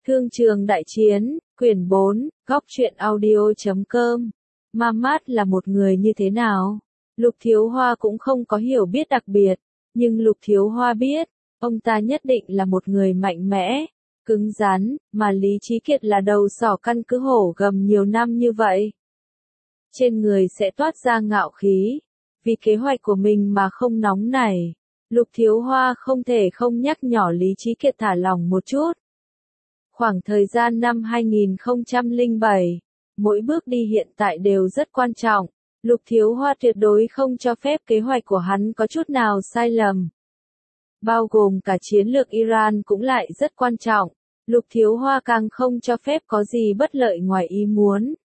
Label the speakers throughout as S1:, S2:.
S1: Thương trường đại chiến, quyển 4, góc truyện audio.com. Mamat là một người như thế nào? Lục Thiếu Hoa cũng không có hiểu biết đặc biệt, nhưng Lục Thiếu Hoa biết, ông ta nhất định là một người mạnh mẽ, cứng rắn, mà Lý Chí Kiệt là đầu sỏ căn cứ hổ gầm nhiều năm như vậy. Trên người sẽ toát ra ngạo khí, vì kế hoạch của mình mà không nóng nảy. Lục Thiếu Hoa không thể không nhắc nhở Lý Chí Kiệt thả lỏng một chút. Khoảng thời gian năm 2007, mỗi bước đi hiện tại đều rất quan trọng. Lục Thiếu Hoa tuyệt đối không cho phép kế hoạch của hắn có chút nào sai lầm. Bao gồm cả chiến lược Iran cũng lại rất quan trọng. Lục Thiếu Hoa càng không cho phép có gì bất lợi ngoài ý muốn.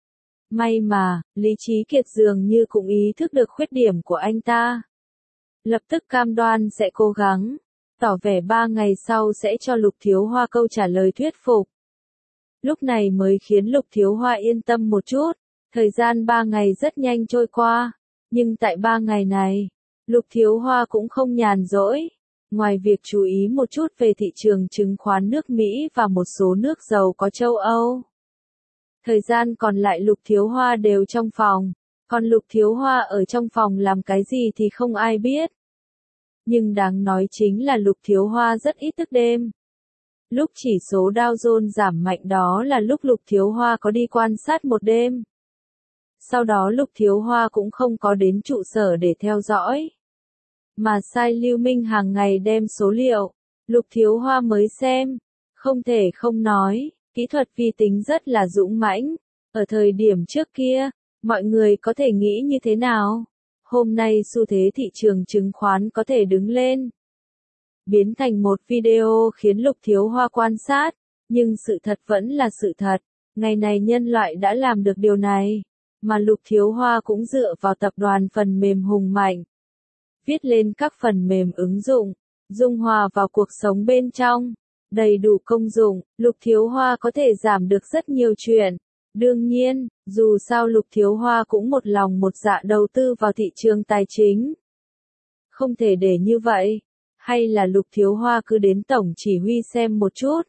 S1: May mà, Lý Chí Kiệt dường như cũng ý thức được khuyết điểm của anh ta. Lập tức cam đoan sẽ cố gắng, tỏ vẻ 3 ngày sau sẽ cho Lục Thiếu Hoa câu trả lời thuyết phục. Lúc này mới khiến Lục Thiếu Hoa yên tâm một chút, thời gian 3 ngày rất nhanh trôi qua, nhưng tại 3 ngày này, Lục Thiếu Hoa cũng không nhàn rỗi, ngoài việc chú ý một chút về thị trường chứng khoán nước Mỹ và một số nước giàu có châu Âu. Thời gian còn lại Lục Thiếu Hoa đều trong phòng, còn Lục Thiếu Hoa ở trong phòng làm cái gì thì không ai biết. Nhưng đáng nói chính là Lục Thiếu Hoa rất ít thức đêm. Lúc chỉ số Dow Jones giảm mạnh đó là lúc Lục Thiếu Hoa có đi quan sát một đêm. Sau đó Lục Thiếu Hoa cũng không có đến trụ sở để theo dõi. Mà sai Lưu Minh hàng ngày đem số liệu, Lục Thiếu Hoa mới xem. Không thể không nói, kỹ thuật vi tính rất là dũng mãnh. Ở thời điểm trước kia, mọi người có thể nghĩ như thế nào? Hôm nay xu thế thị trường chứng khoán có thể đứng lên. Biến thành một video khiến Lục Thiếu Hoa quan sát, nhưng sự thật vẫn là sự thật. Ngày này nhân loại đã làm được điều này, mà Lục Thiếu Hoa cũng dựa vào tập đoàn phần mềm hùng mạnh. Viết lên các phần mềm ứng dụng, dung hòa vào cuộc sống bên trong, đầy đủ công dụng, Lục Thiếu Hoa có thể giảm được rất nhiều chuyện. Đương nhiên, dù sao Lục Thiếu Hoa cũng một lòng một dạ đầu tư vào thị trường tài chính. Không thể để như vậy, hay là Lục Thiếu Hoa cứ đến tổng chỉ huy xem một chút.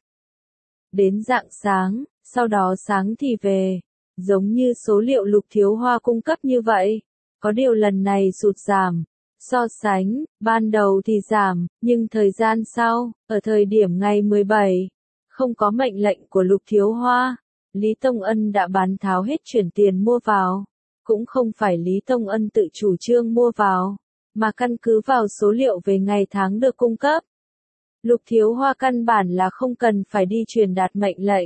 S1: Đến rạng sáng, sau đó sáng thì về, giống như số liệu Lục Thiếu Hoa cung cấp như vậy. Có điều lần này sụt giảm, so sánh, ban đầu thì giảm, nhưng thời gian sau, ở thời điểm ngày 17, không có mệnh lệnh của Lục Thiếu Hoa. Lý Tông Ân đã bán tháo hết chuyển tiền mua vào. Cũng không phải Lý Tông Ân tự chủ trương mua vào, mà căn cứ vào số liệu về ngày tháng được cung cấp. Lục Thiếu Hoa căn bản là không cần phải đi truyền đạt mệnh lệnh.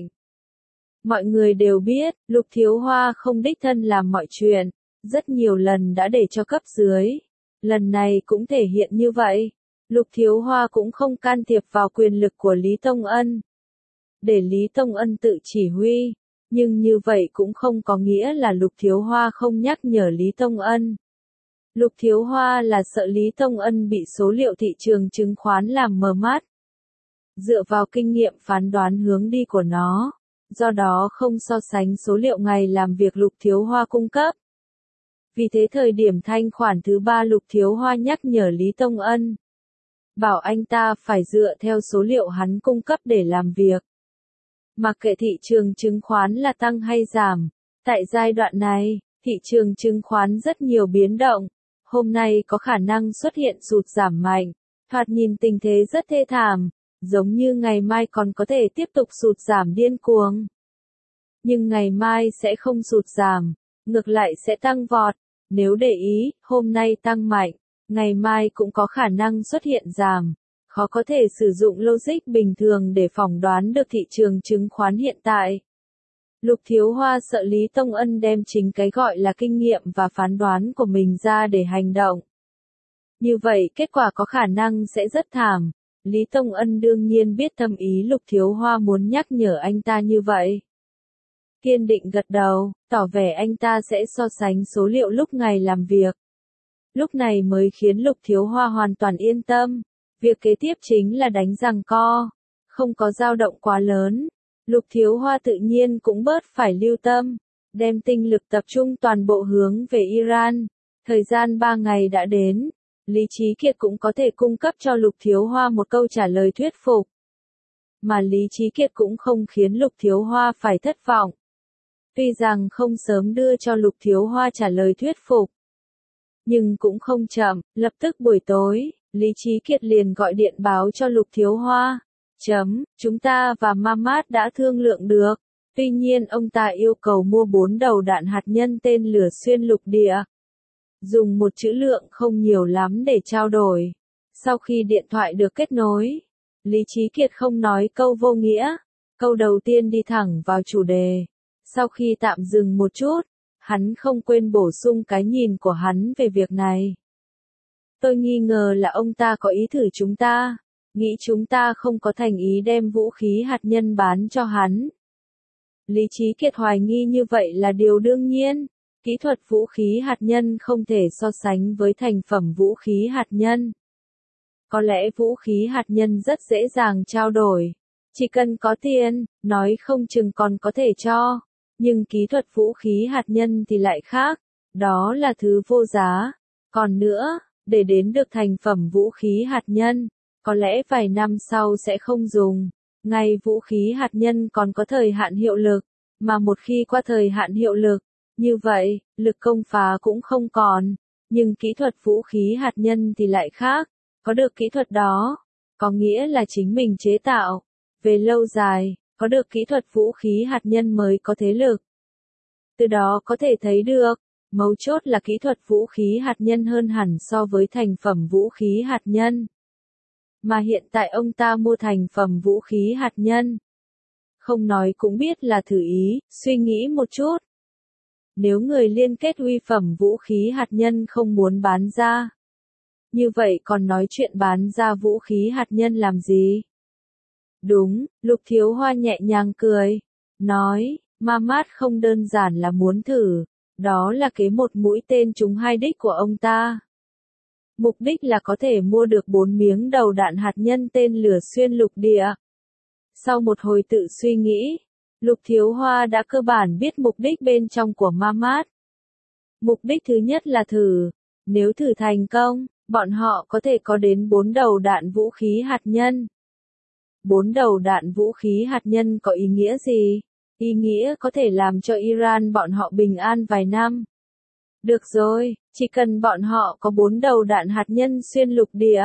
S1: Mọi người đều biết, Lục Thiếu Hoa không đích thân làm mọi chuyện, rất nhiều lần đã để cho cấp dưới. Lần này cũng thể hiện như vậy. Lục Thiếu Hoa cũng không can thiệp vào quyền lực của Lý Tông Ân. Để Lý Tông Ân tự chỉ huy, nhưng như vậy cũng không có nghĩa là Lục Thiếu Hoa không nhắc nhở Lý Tông Ân. Lục Thiếu Hoa là sợ Lý Tông Ân bị số liệu thị trường chứng khoán làm mờ mắt. Dựa vào kinh nghiệm phán đoán hướng đi của nó, do đó không so sánh số liệu ngày làm việc Lục Thiếu Hoa cung cấp. Vì thế thời điểm thanh khoản thứ 3 Lục Thiếu Hoa nhắc nhở Lý Tông Ân, bảo anh ta phải dựa theo số liệu hắn cung cấp để làm việc. Mặc kệ thị trường chứng khoán là tăng hay giảm, tại giai đoạn này, thị trường chứng khoán rất nhiều biến động. Hôm nay có khả năng xuất hiện sụt giảm mạnh, thoạt nhìn tình thế rất thê thảm, giống như ngày mai còn có thể tiếp tục sụt giảm điên cuồng. Nhưng ngày mai sẽ không sụt giảm, ngược lại sẽ tăng vọt. Nếu để ý, hôm nay tăng mạnh, ngày mai cũng có khả năng xuất hiện giảm. Khó có thể sử dụng logic bình thường để phỏng đoán được thị trường chứng khoán hiện tại. Lục Thiếu Hoa sợ Lý Tông Ân đem chính cái gọi là kinh nghiệm và phán đoán của mình ra để hành động. Như vậy kết quả có khả năng sẽ rất thảm. Lý Tông Ân đương nhiên biết thâm ý Lục Thiếu Hoa muốn nhắc nhở anh ta như vậy. Kiên định gật đầu, tỏ vẻ anh ta sẽ so sánh số liệu lúc ngày làm việc. Lúc này mới khiến Lục Thiếu Hoa hoàn toàn yên tâm. Việc kế tiếp chính là đánh giằng co, không có dao động quá lớn. Lục Thiếu Hoa tự nhiên cũng bớt phải lưu tâm, đem tinh lực tập trung toàn bộ hướng về Iran. Thời gian 3 ngày đã đến, Lý Chí Kiệt cũng có thể cung cấp cho Lục Thiếu Hoa một câu trả lời thuyết phục. mà Lý Chí Kiệt cũng không khiến Lục Thiếu Hoa phải thất vọng. Tuy rằng không sớm đưa cho Lục Thiếu Hoa trả lời thuyết phục, nhưng cũng không chậm, lập tức buổi tối, Lý Chí Kiệt liền gọi điện báo cho Lục Thiếu Hoa. Chúng ta và Mamat đã thương lượng được, tuy nhiên ông ta yêu cầu mua 4 đầu đạn hạt nhân tên lửa xuyên lục địa. Dùng một chữ lượng không nhiều lắm để trao đổi. Sau khi điện thoại được kết nối, Lý Chí Kiệt không nói câu vô nghĩa, câu đầu tiên đi thẳng vào chủ đề. Sau khi tạm dừng một chút, hắn không quên bổ sung cái nhìn của hắn về việc này. Tôi nghi ngờ là ông ta có ý thử chúng ta, nghĩ chúng ta không có thành ý đem vũ khí hạt nhân bán cho hắn. Lý Chí Kiệt hoài nghi như vậy là điều đương nhiên. Kỹ thuật vũ khí hạt nhân không thể so sánh với thành phẩm vũ khí hạt nhân. Có lẽ vũ khí hạt nhân rất dễ dàng trao đổi. Chỉ cần có tiền, nói không chừng còn có thể cho. Nhưng kỹ thuật vũ khí hạt nhân thì lại khác. Đó là thứ vô giá. Còn nữa, để đến được thành phẩm vũ khí hạt nhân, có lẽ vài năm sau sẽ không dùng. Ngay vũ khí hạt nhân còn có thời hạn hiệu lực. Mà một khi qua thời hạn hiệu lực, như vậy, lực công phá cũng không còn. Nhưng kỹ thuật vũ khí hạt nhân thì lại khác. Có được kỹ thuật đó, có nghĩa là chính mình chế tạo. Về lâu dài, có được kỹ thuật vũ khí hạt nhân mới có thế lực. Từ đó có thể thấy được, mấu chốt là kỹ thuật vũ khí hạt nhân hơn hẳn so với thành phẩm vũ khí hạt nhân. Mà hiện tại ông ta mua thành phẩm vũ khí hạt nhân. Không nói cũng biết là thử ý, suy nghĩ một chút. Nếu người liên kết uy phẩm vũ khí hạt nhân không muốn bán ra, như vậy còn nói chuyện bán ra vũ khí hạt nhân làm gì? Đúng, Lục Thiếu Hoa nhẹ nhàng cười, nói, Mamat không đơn giản là muốn thử, đó là kế một mũi tên trúng hai đích của ông ta. Mục đích là có thể mua được 4 miếng đầu đạn hạt nhân tên lửa xuyên lục địa. Sau một hồi tự suy nghĩ, Lục Thiếu Hoa đã cơ bản biết mục đích bên trong của Mamat. Mục đích thứ nhất là thử, nếu thử thành công, bọn họ có thể có đến 4 đầu đạn vũ khí hạt nhân. 4 đầu đạn vũ khí hạt nhân có ý nghĩa gì? Ý nghĩa có thể làm cho Iran bọn họ bình an vài năm. Được rồi, chỉ cần bọn họ có 4 đầu đạn hạt nhân xuyên lục địa.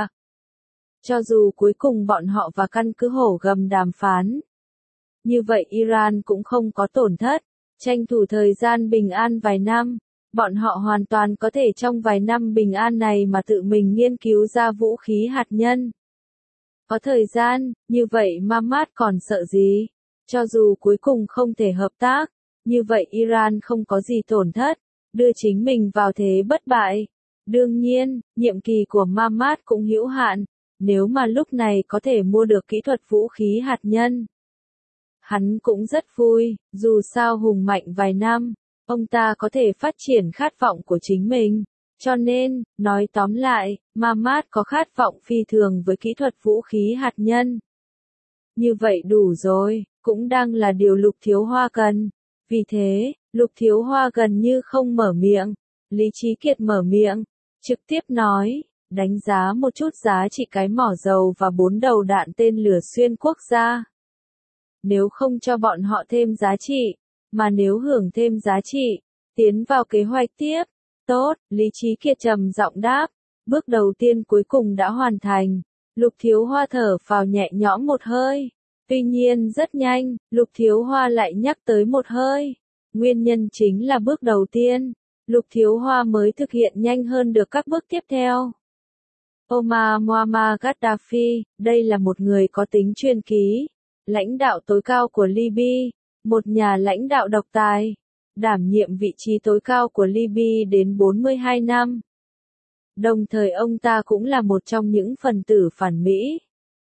S1: Cho dù cuối cùng bọn họ và căn cứ hổ gầm đàm phán. Như vậy Iran cũng không có tổn thất, tranh thủ thời gian bình an vài năm. Bọn họ hoàn toàn có thể trong vài năm bình an này mà tự mình nghiên cứu ra vũ khí hạt nhân. Có thời gian, như vậy Mamat còn sợ gì? Cho dù cuối cùng không thể hợp tác, như vậy Iran không có gì tổn thất, đưa chính mình vào thế bất bại. Đương nhiên, nhiệm kỳ của Mamat cũng hữu hạn, nếu mà lúc này có thể mua được kỹ thuật vũ khí hạt nhân. Hắn cũng rất vui, dù sao hùng mạnh vài năm, ông ta có thể phát triển khát vọng của chính mình. Cho nên, nói tóm lại, Mamat có khát vọng phi thường với kỹ thuật vũ khí hạt nhân. Như vậy đủ rồi, cũng đang là điều Lục Thiếu Hoa cần. Vì thế, Lục Thiếu Hoa gần như không mở miệng. Lý Chí Kiệt mở miệng, trực tiếp nói, đánh giá một chút giá trị cái mỏ dầu và 4 đầu đạn tên lửa xuyên quốc gia. Nếu không cho bọn họ thêm giá trị, mà nếu hưởng thêm giá trị, tiến vào kế hoạch tiếp. Tốt, Lý Chí Kiệt trầm giọng đáp, bước đầu tiên cuối cùng đã hoàn thành. Lục Thiếu Hoa thở phào nhẹ nhõm một hơi. Tuy nhiên rất nhanh, Lục Thiếu Hoa lại nhắc tới một hơi. Nguyên nhân chính là bước đầu tiên, Lục Thiếu Hoa mới thực hiện nhanh hơn được các bước tiếp theo. Omar Muammar Gaddafi, đây là một người có tính truyền kỳ, lãnh đạo tối cao của Libya, một nhà lãnh đạo độc tài, đảm nhiệm vị trí tối cao của Libya đến 42 năm. Đồng thời ông ta cũng là một trong những phần tử phản Mỹ.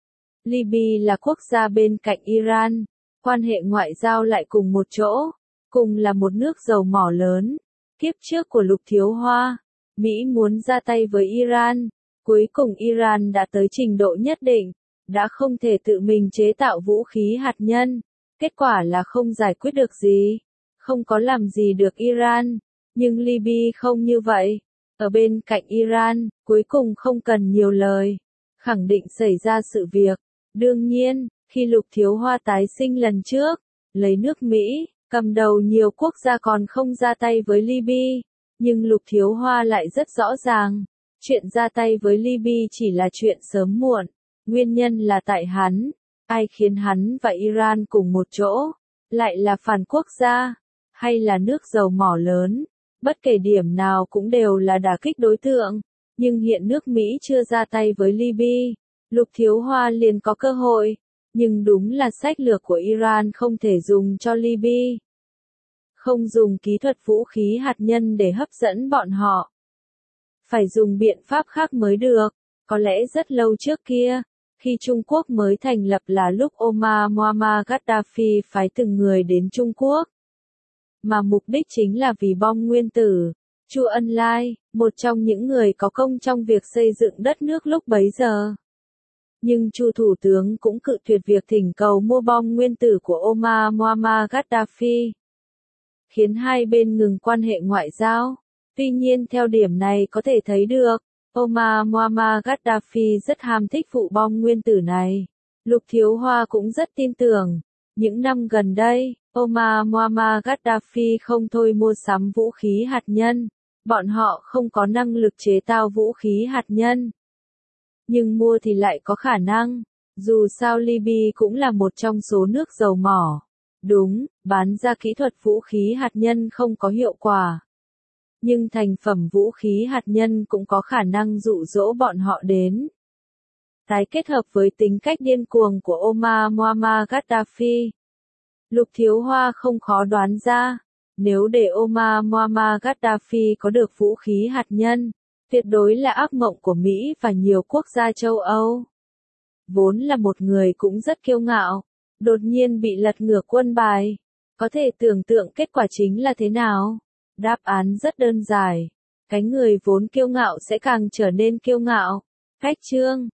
S1: Libya là quốc gia bên cạnh Iran, quan hệ ngoại giao lại cùng một chỗ, cùng là một nước dầu mỏ lớn. Kiếp trước của Lục Thiếu Hoa, Mỹ muốn ra tay với Iran, cuối cùng Iran đã tới trình độ nhất định, đã không thể tự mình chế tạo vũ khí hạt nhân, kết quả là không giải quyết được gì, không có làm gì được Iran, nhưng Libya không như vậy, ở bên cạnh Iran, cuối cùng không cần nhiều lời, khẳng định xảy ra sự việc. Đương nhiên, Khi Lục Thiếu Hoa tái sinh lần trước, lấy nước Mỹ, cầm đầu nhiều quốc gia còn không ra tay với Libya, nhưng Lục Thiếu Hoa lại rất rõ ràng, chuyện ra tay với Libya chỉ là chuyện sớm muộn, nguyên nhân là tại hắn, ai khiến hắn và Iran cùng một chỗ, lại là phản quốc gia, hay là nước dầu mỏ lớn, bất kể điểm nào cũng đều là đả kích đối tượng, nhưng hiện nước Mỹ chưa ra tay với Libya, Lục Thiếu Hoa liền có cơ hội, nhưng đúng là sách lược của Iran không thể dùng cho Libya. Không dùng kỹ thuật vũ khí hạt nhân để hấp dẫn bọn họ. Phải dùng biện pháp khác mới được, có lẽ rất lâu trước kia, khi Trung Quốc mới thành lập là lúc Omar Muammar Gaddafi phái từng người đến Trung Quốc. Mà mục đích chính là vì bom nguyên tử. Chu Ân Lai, một trong những người có công trong việc xây dựng đất nước lúc bấy giờ. Nhưng Chu Thủ tướng cũng cự tuyệt việc thỉnh cầu mua bom nguyên tử của Omar Muammar Gaddafi, khiến hai bên ngừng quan hệ ngoại giao. Tuy nhiên theo điểm này có thể thấy được, Omar Muammar Gaddafi rất ham thích vụ bom nguyên tử này. Lục Thiếu Hoa cũng rất tin tưởng. Những năm gần đây, Omar Muammar Gaddafi không thôi mua sắm vũ khí hạt nhân. Bọn họ không có năng lực chế tạo vũ khí hạt nhân. Nhưng mua thì lại có khả năng. Dù sao Libya cũng là một trong số nước dầu mỏ. Đúng, bán ra kỹ thuật vũ khí hạt nhân không có hiệu quả. Nhưng thành phẩm vũ khí hạt nhân cũng có khả năng dụ dỗ bọn họ đến. Tái kết hợp với tính cách điên cuồng của Omar Muammar Gaddafi. Lục Thiếu Hoa không khó đoán ra, nếu để Omar Muammar Gaddafi có được vũ khí hạt nhân, tuyệt đối là ác mộng của Mỹ và nhiều quốc gia châu Âu. Vốn là một người cũng rất kiêu ngạo, đột nhiên bị lật ngược quân bài. Có thể tưởng tượng kết quả chính là thế nào? Đáp án rất đơn giản. Cái người vốn kiêu ngạo sẽ càng trở nên kiêu ngạo. Cách chương